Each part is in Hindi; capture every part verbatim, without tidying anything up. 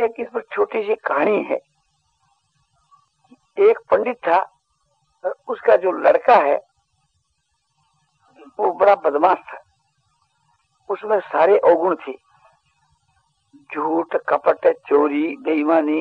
एक इस पर छोटी सी कहानी है। एक पंडित था और उसका जो लड़का है वो बड़ा बदमाश था। उसमें सारे अवगुण थे, झूठ, कपट, चोरी, बेईमानी,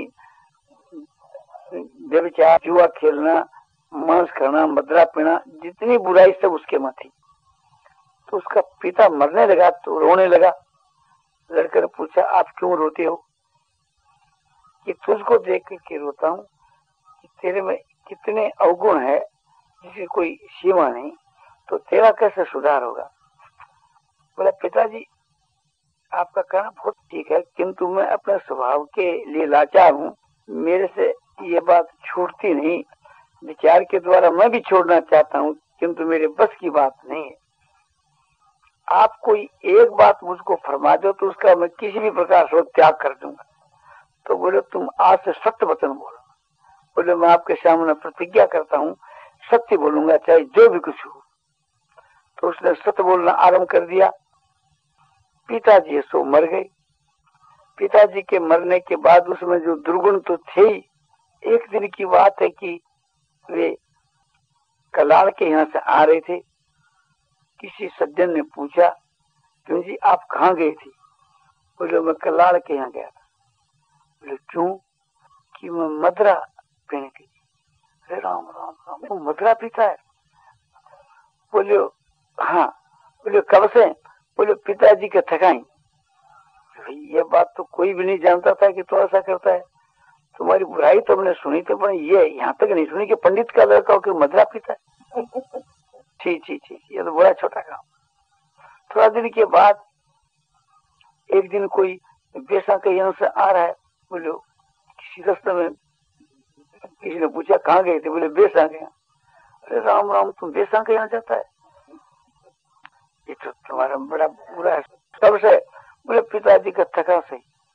व्यभिचार, जुआ खेलना, मांस खाना, मदरा पीना, जितनी बुराई सब उसके में थी। तो उसका पिता मरने लगा तो रोने लगा। लड़के ने पूछा, आप क्यों रोते हो? कि तुझको देख के रोता हूँ कि तेरे में कितने अवगुण है जिसकी कोई सीमा नहीं, तो तेरा कैसे सुधार होगा? बोला, पिताजी आपका कहना बहुत ठीक है, किंतु मैं अपने स्वभाव के लिए लाचार हूँ, मेरे से ये बात छूटती नहीं। विचार के द्वारा मैं भी छोड़ना चाहता हूँ, किंतु मेरे बस की बात नहीं है। आप कोई एक बात मुझको फरमा दो तो उसका मैं किसी भी प्रकार से त्याग कर दूंगा। तो बोले, तुम आज से सत्य वचन बोलो। बोले, मैं आपके सामने प्रतिज्ञा करता हूँ, सत्य बोलूंगा चाहे जो भी कुछ हो। तो उसने सत्य बोलना आरंभ कर दिया। पिताजी सो मर गए। पिताजी के मरने के बाद उसमें जो दुर्गुण तो थे ही। एक दिन की बात है कि वे कलाड़ के यहाँ से आ रहे थे। किसी सज्जन ने पूछा, क्यों जी आप कहाँ गए थे? बोले, मैं कलाड़ के यहाँ गया था। बोले, क्यों? कि मैं मदरा पीने की। अरे राम राम राम, वो मदरा पीता है? बोले, हाँ। बोले, कब से? बोले, पिताजी के थकाई। ये बात तो कोई भी नहीं जानता था कि तू ऐसा करता है। तुम्हारी बुराई तो हमने सुनी थी, पर ये यहाँ तक नहीं सुनी कि पंडित का लड़का हो कि मदरा पीता है। ठीक ठीक ठीक, ये तो बड़ा छोटा काम। थोड़ा दिन के बाद एक दिन कोई बेसा के यहाँ से आ रहा है। बोले, किसी रास्ते में किसी ने पूछा, कहाँ गए थे? बोले, बेसा के यहाँ। अरे राम राम, तुम बेसा के यहाँ जाता है? ये तो तुम्हारा बड़ा बुरा है। तब से बोले, पिताजी का थका से।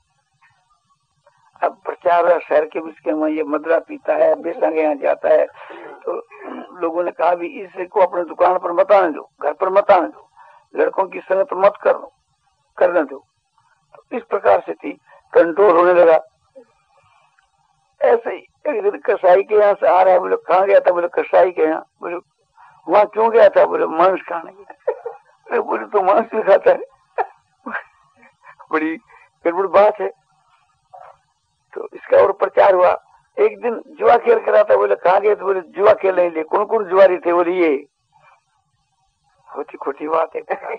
अब प्रचार है शहर के बीच के में, ये मदरा पीता है, बेसा के यहाँ जाता है। तो लोगों ने कहा, भी इसे को अपने दुकान पर मत आने दो, घर पर मत आने दो, लड़कों की संगत मत कर करने दो। तो इस प्रकार से थी, कंट्रोल होने लगा। ऐसे ही एक दिन कसाई के यहाँ से आ रहा है। बोले, कहाँ गया था? बोले, कसाई के यहाँ। बोले, वहां क्यों गया था? बोले, मांस खाने के लिए। बोले, तो मांस भी खाता है? बड़ी गड़बड़ बात है। तो इसका और प्रचार हुआ। एक दिन जुआ खेल कर आता। बोले, कहाँ गए? तो बोले, जुआ खेलने लिए। कौन कौन जुआरी थे? बोले, ये होती खोटी बात है।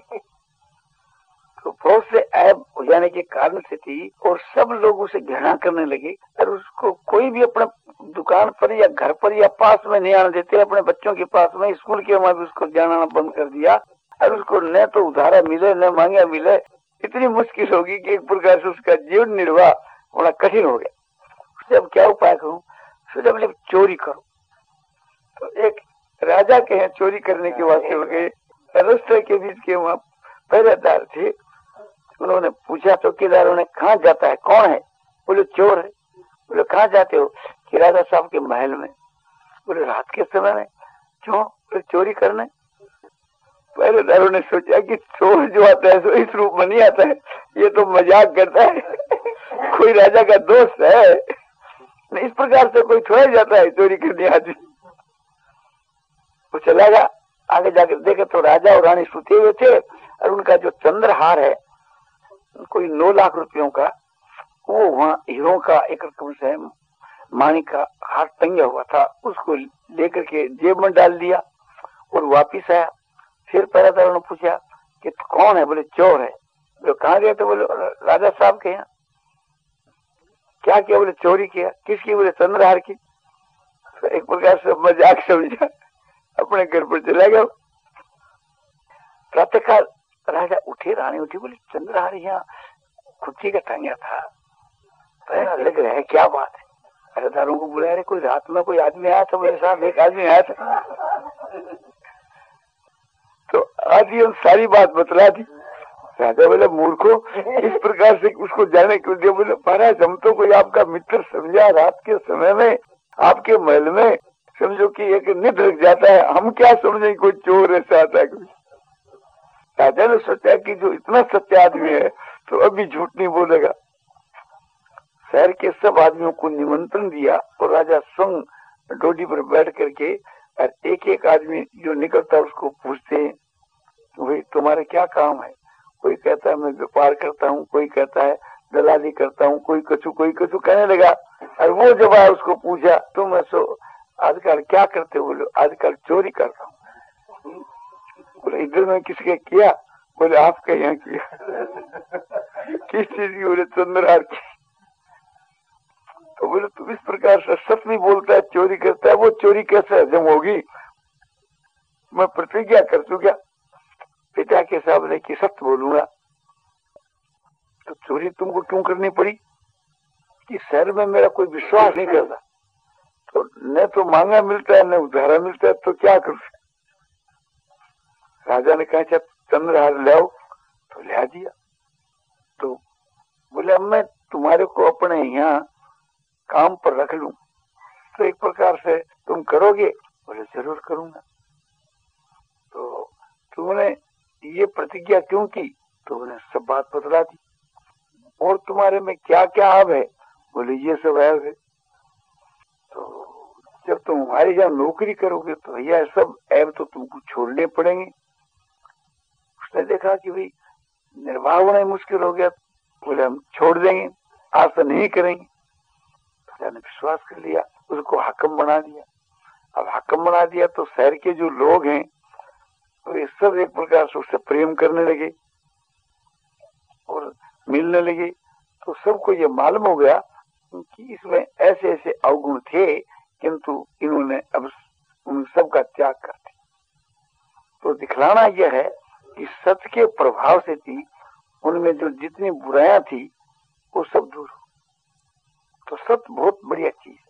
तो बहुत से ऐब हो जाने के कारण से थी, और सब लोग उसे घृणा करने लगे, और उसको कोई भी अपने दुकान पर या घर पर या पास में नहीं आने देते। अपने बच्चों के पास में, स्कूल के वहां भी उसको जाना बंद कर दिया। और उसको न तो उधारा मिले न मांगा मिले। इतनी मुश्किल होगी कि एक प्रकार से उसका जीवन निर्वाह बड़ा कठिन हो गया। उससे अब क्या उपाय करूं? सोचा, बोले चोरी करो। तो एक राजा के यहाँ चोरी करने के वास्ते हो गए। रास्ते के बीच के वहां पहरेदार थे। उन्होंने पूछा चौकीदारों ने, कहाँ जाता है? कौन है? बोले, चोर है। बोले, कहाँ जाते हो? कि राजा साहब के महल में। बोले, रात के समय में? क्यों? बोले, चोरी करने। पहरेदारों ने सोचा कि चोर जो आता है तो इस रूप में नहीं आता है, ये तो मजाक करता है, कोई राजा का दोस्त है। इस प्रकार से कोई थोड़ा जाता है चोरी करने आदमी। वो चला गया। आगे जाकर देखे तो राजा और रानी सुते हुए थे, और उनका जो चंद्रहार है कोई नौ लाख रुपयों का, वो वहाँ हीरो का एक रकम से माणिक का हार टंगा हुआ था, उसको लेकर के जेब में डाल दिया और वापिस आया। फिर पहरेदारों ने पूछा कि कौन है? बोले, चोर है। बोले, कहाँ गए? तो बोले, राजा साहब के यहाँ। क्या किया? बोले, चोरी किया। किसकी? बोले, चंद्रहार की। तो एक प्रकार से मजाक समझा, अपने घर पर चला गया। प्रातःकाल राजा उठे, रानी उठी। बोले, चंद्रहार यहाँ खुदी का टांगा था, पहला लग रहा है, क्या बात है? पहरेदारों को बुलाया, कोई रात में कोई आदमी आया था? बोले, साहब एक आदमी आया था। तो आदि हम सारी बात बतला दी। राजा बोले, मूर्खो, इस प्रकार से उसको जाने क्यों दिया? बोले, महाराज हम तो कोई आपका मित्र समझा, रात के समय में आपके महल में समझो कि एक निध लग जाता है, हम क्या समझे कोई चोर ऐसा आता है। राजा ने सोचा कि जो इतना सत्य आदमी है तो अभी झूठ नहीं बोलेगा। शहर के सब आदमियों को निमंत्रण दिया और राजा स्वयं डोडी पर बैठ करके और एक एक आदमी जो निकलता उसको पूछते हैं भाई तुम्हारा क्या काम है। कोई कहता है मैं व्यापार करता हूँ, कोई कहता है दलाली करता हूँ, कोई कछु कोई कछु कहने लगा। और वो जब आया उसको पूछा तुम ऐसो आजकल क्या करते हो? बोले आजकल चोरी करता हूँ। बोले इधर में किसके किया? बोले आपके यहाँ किया। किस चीज की? बोले चंद्रहार की। तो बोले तुम इस प्रकार से सच नहीं बोलता है, चोरी करता है, वो चोरी कैसे हजम होगी? मैं प्रतिज्ञा कर चुका पिता के सामने कि सत्य बोलूंगा। तो चोरी तुमको क्यों करनी पड़ी? कि शहर में मेरा कोई विश्वास नहीं करता, तो न तो मांगा मिलता है न उधारा मिलता है, तो क्या करूं? राजा ने कहा अच्छा चंद्रहार ले आओ, तो ले दिया। तो बोले अब मैं तुम्हारे को अपने यहाँ काम पर रख लूं तो एक प्रकार से तुम करोगे? बोले जरूर करूंगा। तो तुमने ये प्रतिज्ञा क्यों की? तो उन्हें सब बात बतला दी। और तुम्हारे में क्या क्या ऐब है? बोले ये सब ऐब है। तो जब तुम हमारे यहाँ नौकरी करोगे तो भैया सब ऐब तो तुमको छोड़ने पड़ेंगे। उसने देखा कि भाई निर्वाह होना मुश्किल हो गया। बोले हम छोड़ देंगे, आज तो नहीं करेंगे। राजा ने विश्वास कर लिया, उसको हाकिम बना दिया। अब हाकिम बना दिया तो शहर के जो लोग हैं तो ये सब एक प्रकार से उससे प्रेम करने लगे और मिलने लगे। तो सबको ये मालूम हो गया कि इसमें ऐसे ऐसे अवगुण थे, किंतु इन्होंने अब उन सबका त्याग कर दिया। तो दिखलाना यह है कि सत्य के प्रभाव से थी उनमें जो जितनी बुराइयां थी वो सब दूर हो। तो सत्य बहुत बढ़िया चीज।